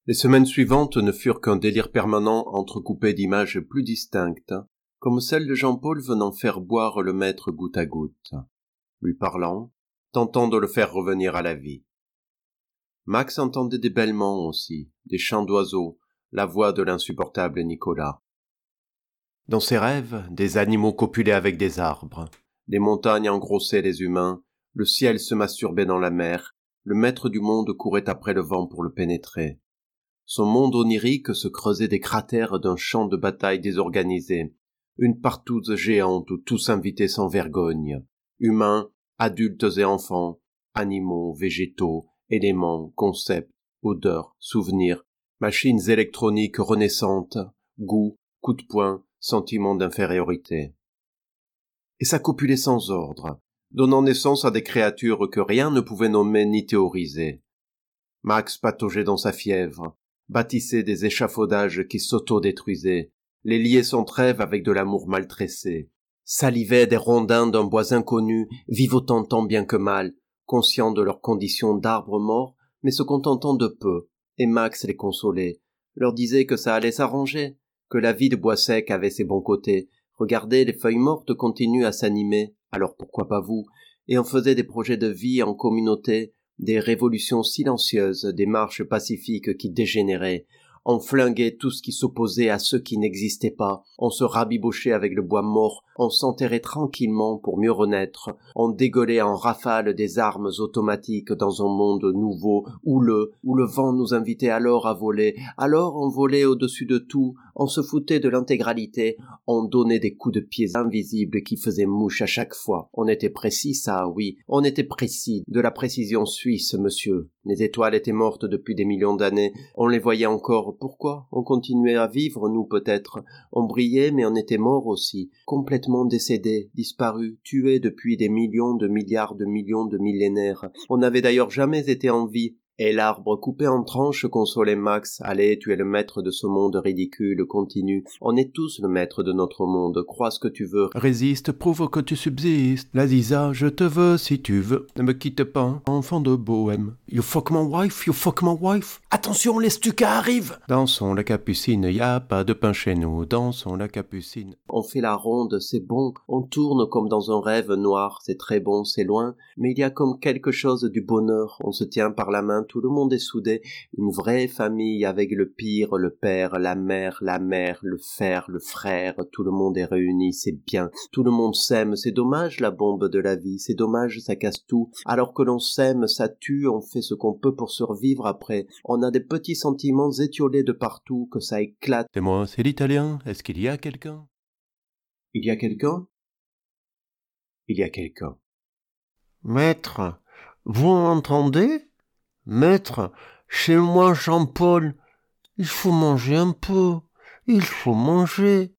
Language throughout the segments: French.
Les semaines suivantes ne furent qu'un délire permanent entrecoupé d'images plus distinctes, comme celle de Jean-Paul venant faire boire le maître goutte à goutte, lui parlant, tentant de le faire revenir à la vie. Max entendait des bêlements aussi, des chants d'oiseaux, la voix de l'insupportable Nicolas. Dans ses rêves, des animaux copulaient avec des arbres, les montagnes engrossaient les humains, le ciel se masturbait dans la mer, le maître du monde courait après le vent pour le pénétrer. Son monde onirique se creusait des cratères d'un champ de bataille désorganisé, une partouze géante où tout s'invitait sans vergogne, humains, adultes et enfants, animaux, végétaux, éléments, concepts, odeurs, souvenirs, machines électroniques renaissantes, goûts, coups de poing, sentiments d'infériorité. Et ça copulait sans ordre, donnant naissance à des créatures que rien ne pouvait nommer ni théoriser. Max pataugeait dans sa fièvre, bâtissait des échafaudages qui s'auto-détruisaient, les liait sans trêve avec de l'amour maltressé, salivait des rondins d'un bois inconnu, vivotant tant bien que mal, conscients de leur condition d'arbres morts, mais se contentant de peu, et Max les consolait, leur disait que ça allait s'arranger, que la vie de bois sec avait ses bons côtés, regardez les feuilles mortes continuent à s'animer, alors pourquoi pas vous, et en faisait des projets de vie en communauté, des révolutions silencieuses, des marches pacifiques qui dégénéraient, on flinguait tout ce qui s'opposait à ceux qui n'existaient pas, on se rabibochait avec le bois mort, on s'enterrait tranquillement pour mieux renaître, on dégueulait en rafale des armes automatiques dans un monde nouveau, où le vent nous invitait alors à voler, alors on volait au-dessus de tout, on se foutait de l'intégralité, on donnait des coups de pied invisibles qui faisaient mouche à chaque fois. On était précis, ça, oui, on était précis, de la précision suisse, monsieur. Les étoiles étaient mortes depuis des millions d'années, on les voyait encore. Pourquoi? On continuait à vivre, nous, peut-être. On brillait, mais on était morts aussi, complètement décédés, disparus, tués depuis des millions de milliards de millions de millénaires. On n'avait d'ailleurs jamais été en vie. Et l'arbre coupé en tranches consolait Max. Allez, tu es le maître de ce monde ridicule, continue. On est tous le maître de notre monde, crois ce que tu veux. Résiste, prouve que tu subsistes. La Ziza, je te veux si tu veux. Ne me quitte pas, enfant de bohème. You fuck my wife, you fuck my wife. Attention, les Stukas arrivent. Dansons la capucine, y a pas de pain chez nous. Dansons la capucine. On fait la ronde, c'est bon. On tourne comme dans un rêve noir, c'est très bon, c'est loin. Mais il y a comme quelque chose du bonheur. On se tient par la main. Tout le monde est soudé, une vraie famille avec le pire, le père, la mère, le frère, tout le monde est réuni, c'est bien, tout le monde s'aime, c'est dommage la bombe de la vie, c'est dommage ça casse tout, alors que l'on s'aime, ça tue, on fait ce qu'on peut pour survivre après, on a des petits sentiments étiolés de partout, que ça éclate. C'est moi, c'est l'italien, est-ce qu'il y a quelqu'un? Il y a quelqu'un? Il y a quelqu'un. Maître, vous m'entendez? Maître, chez moi, Jean-Paul, il faut manger un peu, il faut manger.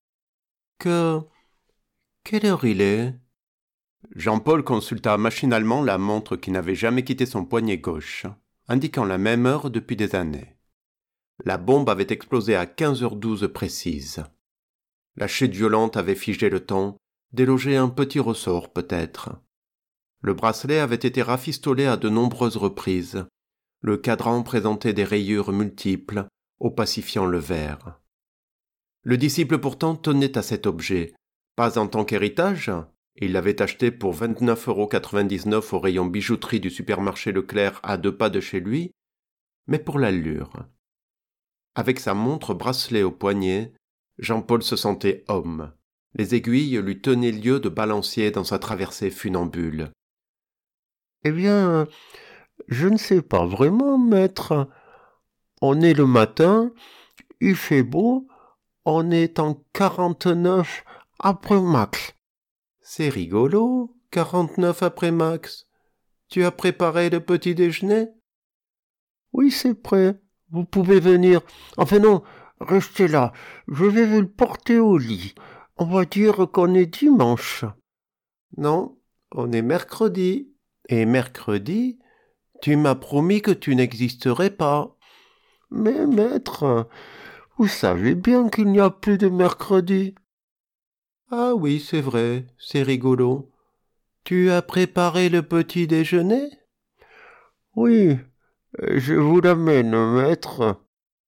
Quelle heure il est? Jean-Paul consulta machinalement la montre qui n'avait jamais quitté son poignet gauche, indiquant la même heure depuis des années. La bombe avait explosé à 15h12 précise. La chute violente avait figé le temps, délogé un petit ressort peut-être. Le bracelet avait été rafistolé à de nombreuses reprises. Le cadran présentait des rayures multiples, opacifiant le verre. Le disciple pourtant tenait à cet objet, pas en tant qu'héritage, il l'avait acheté pour 29,99 € au rayon bijouterie du supermarché Leclerc à 2 pas de chez lui, mais pour l'allure. Avec sa montre bracelet au poignet, Jean-Paul se sentait homme. Les aiguilles lui tenaient lieu de balancier dans sa traversée funambule. Eh bien, je ne sais pas vraiment, maître. On est le matin, il fait beau, on est en 49 après Max. C'est rigolo, 49 après Max. Tu as préparé le petit déjeuner? Oui, c'est prêt. Vous pouvez venir. Enfin non, restez là. Je vais vous le porter au lit. On va dire qu'on est dimanche. Non, on est mercredi. Et mercredi, tu m'as promis que tu n'existerais pas. Mais maître, vous savez bien qu'il n'y a plus de mercredi. Ah oui, c'est vrai, c'est rigolo. Tu as préparé le petit déjeuner? Oui, je vous l'amène, maître.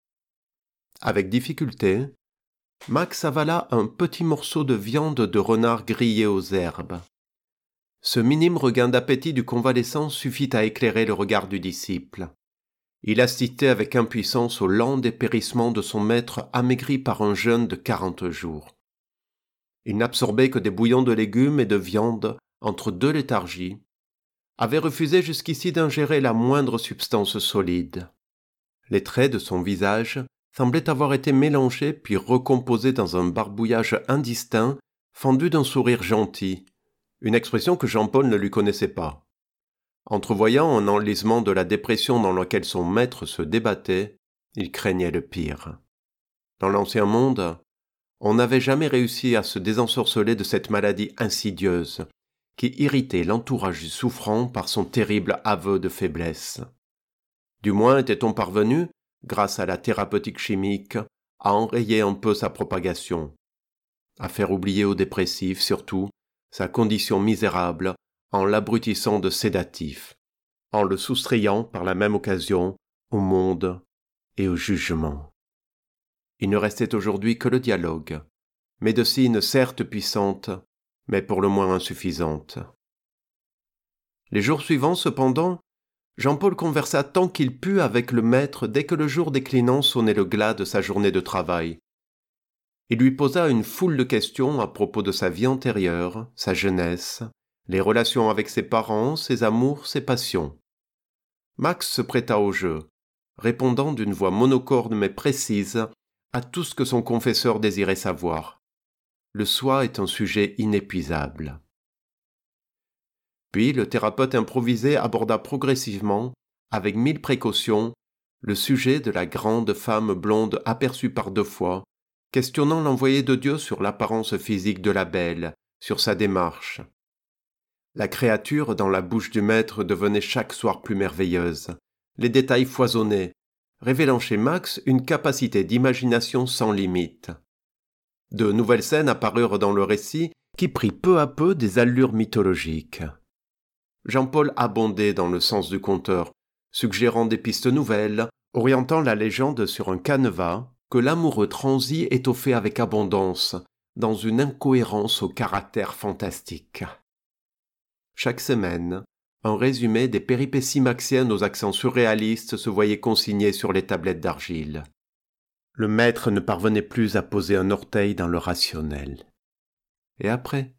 Avec difficulté, Max avala un petit morceau de viande de renard grillé aux herbes. Ce minime regain d'appétit du convalescent suffit à éclairer le regard du disciple. Il assistait avec impuissance au lent dépérissement de son maître amaigri par un jeûne de 40 jours. Il n'absorbait que des bouillons de légumes et de viande entre deux léthargies, avait refusé jusqu'ici d'ingérer la moindre substance solide. Les traits de son visage semblaient avoir été mélangés puis recomposés dans un barbouillage indistinct, fendu d'un sourire gentil, une expression que Jean-Paul ne lui connaissait pas. Entrevoyant un enlisement de la dépression dans laquelle son maître se débattait, il craignait le pire. Dans l'ancien monde, on n'avait jamais réussi à se désensorceler de cette maladie insidieuse qui irritait l'entourage du souffrant par son terrible aveu de faiblesse. Du moins était-on parvenu, grâce à la thérapeutique chimique, à enrayer un peu sa propagation, à faire oublier au dépressif, surtout, sa condition misérable en l'abrutissant de sédatifs, en le soustrayant par la même occasion au monde et au jugement. Il ne restait aujourd'hui que le dialogue, médecine certes puissante, mais pour le moins insuffisante. Les jours suivants, cependant, Jean-Paul conversa tant qu'il put avec le maître dès que le jour déclinant sonnait le glas de sa journée de travail. Il lui posa une foule de questions à propos de sa vie antérieure, sa jeunesse, les relations avec ses parents, ses amours, ses passions. Max se prêta au jeu, répondant d'une voix monocorde mais précise à tout ce que son confesseur désirait savoir. Le soi est un sujet inépuisable. Puis le thérapeute improvisé aborda progressivement, avec 1000 précautions, le sujet de la grande femme blonde aperçue par 2 fois, questionnant l'envoyé de Dieu sur l'apparence physique de la belle, sur sa démarche. La créature dans la bouche du maître devenait chaque soir plus merveilleuse, les détails foisonnaient, révélant chez Max une capacité d'imagination sans limite. De nouvelles scènes apparurent dans le récit qui prit peu à peu des allures mythologiques. Jean-Paul abondait dans le sens du conteur, suggérant des pistes nouvelles, orientant la légende sur un canevas que l'amoureux transi étoffait avec abondance, dans une incohérence au caractère fantastique. Chaque semaine, un résumé des péripéties maxiennes aux accents surréalistes se voyait consigné sur les tablettes d'argile. Le maître ne parvenait plus à poser un orteil dans le rationnel. Et après,